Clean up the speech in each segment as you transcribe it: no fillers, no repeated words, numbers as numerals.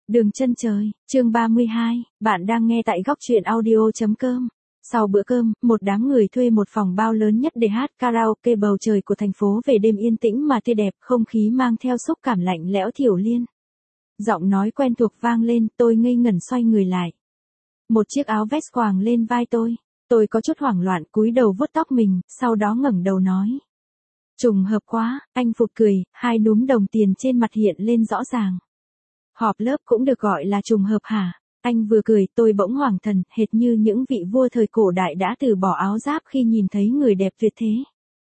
Đường chân trời, chương 32, bạn đang nghe tại góc truyện audio.com. Sau bữa cơm, một đám người thuê một phòng bao lớn nhất để hát karaoke. Bầu trời của thành phố về đêm yên tĩnh mà tươi đẹp, không khí mang theo xúc cảm lạnh lẽo Thiểu Liên. Giọng nói quen thuộc vang lên, tôi ngây ngẩn xoay người lại. Một chiếc áo vest choàng lên vai tôi có chút hoảng loạn cúi đầu vuốt tóc mình, sau đó ngẩng đầu nói. Trùng hợp quá, anh phụt cười, hai núm đồng tiền trên mặt hiện lên rõ ràng. Họp lớp cũng được gọi là trùng hợp hả? Anh vừa cười, tôi bỗng hoảng thần, hệt như những vị vua thời cổ đại đã từ bỏ áo giáp khi nhìn thấy người đẹp tuyệt thế.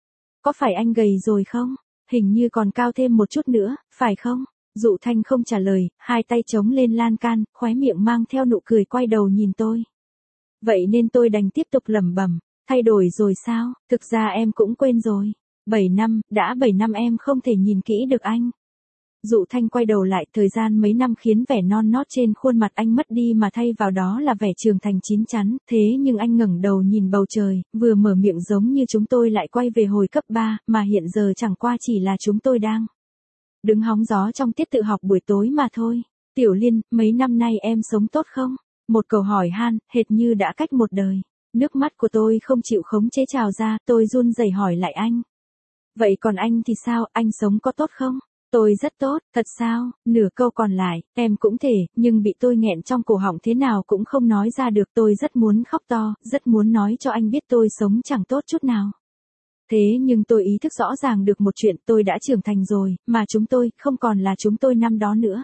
Có phải anh gầy rồi không? Hình như còn cao thêm một chút nữa, phải không? Dụ Thanh không trả lời, hai tay chống lên lan can, khóe miệng mang theo nụ cười quay đầu nhìn tôi. Vậy nên tôi đành tiếp tục lẩm bẩm, thay đổi rồi sao? Thực ra em cũng quên rồi. 7 năm, đã 7 năm em không thể nhìn kỹ được anh. Dụ Thanh quay đầu lại, thời gian mấy năm khiến vẻ non nót trên khuôn mặt anh mất đi mà thay vào đó là vẻ trưởng thành chín chắn, thế nhưng anh ngẩng đầu nhìn bầu trời, vừa mở miệng giống như chúng tôi lại quay về hồi cấp 3, mà hiện giờ chẳng qua chỉ là chúng tôi đang đứng hóng gió trong tiết tự học buổi tối mà thôi. Tiểu Liên, mấy năm nay em sống tốt không? Một câu hỏi han, hệt như đã cách một đời. Nước mắt của tôi không chịu khống chế trào ra, tôi run rẩy hỏi lại anh. Vậy còn anh thì sao, anh sống có tốt không? Tôi rất tốt, thật sao? Nửa câu còn lại, em cũng thể, nhưng bị tôi nghẹn trong cổ họng thế nào cũng không nói ra được. Tôi rất muốn khóc to, rất muốn nói cho anh biết tôi sống chẳng tốt chút nào. Thế nhưng tôi ý thức rõ ràng được một chuyện, tôi đã trưởng thành rồi, mà chúng tôi không còn là chúng tôi năm đó nữa.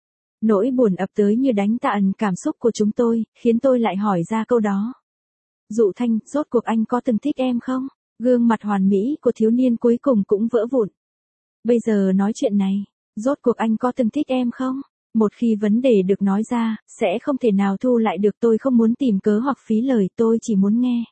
Nỗi buồn ập tới như đánh tàn cảm xúc của chúng tôi, khiến tôi lại hỏi ra câu đó. Dụ Thanh, rốt cuộc anh có từng thích em không? Gương mặt hoàn mỹ của thiếu niên cuối cùng cũng vỡ vụn. Bây giờ nói chuyện này, rốt cuộc anh có từng thích em không? Một khi vấn đề được nói ra, sẽ không thể nào thu lại được. Tôi không muốn tìm cớ hoặc phí lời, tôi chỉ muốn nghe.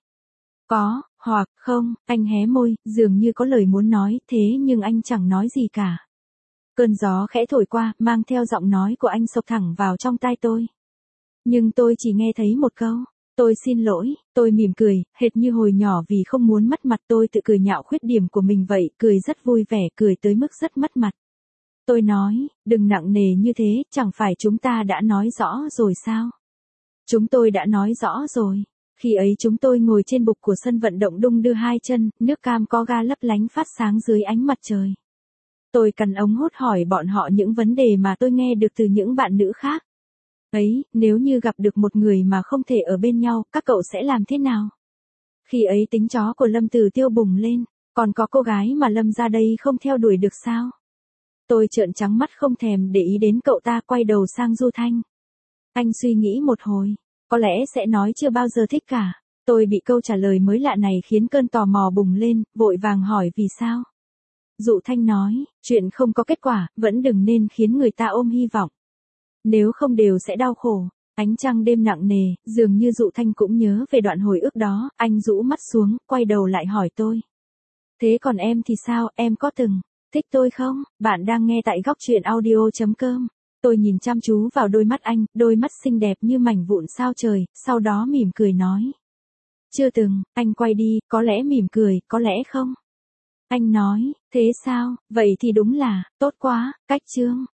Có, hoặc không, anh hé môi, dường như có lời muốn nói, thế nhưng anh chẳng nói gì cả. Cơn gió khẽ thổi qua, mang theo giọng nói của anh xộc thẳng vào trong tai tôi. Nhưng tôi chỉ nghe thấy một câu. Tôi xin lỗi, tôi mỉm cười, hệt như hồi nhỏ vì không muốn mất mặt tôi tự cười nhạo khuyết điểm của mình vậy, cười rất vui vẻ, cười tới mức rất mất mặt. Tôi nói, đừng nặng nề như thế, chẳng phải chúng ta đã nói rõ rồi sao? Chúng tôi đã nói rõ rồi. Khi ấy chúng tôi ngồi trên bục của sân vận động đung đưa hai chân, nước cam có ga lấp lánh phát sáng dưới ánh mặt trời. Tôi cằn ống hốt hỏi bọn họ những vấn đề mà tôi nghe được từ những bạn nữ khác. Ấy, nếu như gặp được một người mà không thể ở bên nhau, các cậu sẽ làm thế nào? Khi ấy tính chó của Lâm Tử Tiêu bùng lên, còn có cô gái mà Lâm ra đây không theo đuổi được sao? Tôi trợn trắng mắt không thèm để ý đến cậu ta, quay đầu sang Du Thanh. Anh suy nghĩ một hồi, có lẽ sẽ nói chưa bao giờ thích cả. Tôi bị câu trả lời mới lạ này khiến cơn tò mò bùng lên, vội vàng hỏi vì sao? Dụ Thanh nói, chuyện không có kết quả, vẫn đừng nên khiến người ta ôm hy vọng. Nếu không đều sẽ đau khổ. Ánh trăng đêm nặng nề, dường như Dụ Thanh cũng nhớ về đoạn hồi ức đó, anh rũ mắt xuống, quay đầu lại hỏi tôi. Thế còn em thì sao, em có từng thích tôi không? Bạn đang nghe tại góc truyện audio.com. Tôi nhìn chăm chú vào đôi mắt anh, đôi mắt xinh đẹp như mảnh vụn sao trời, sau đó mỉm cười nói. Chưa từng, anh quay đi, có lẽ mỉm cười, có lẽ không. Anh nói, thế sao, vậy thì đúng là, tốt quá, cách chương.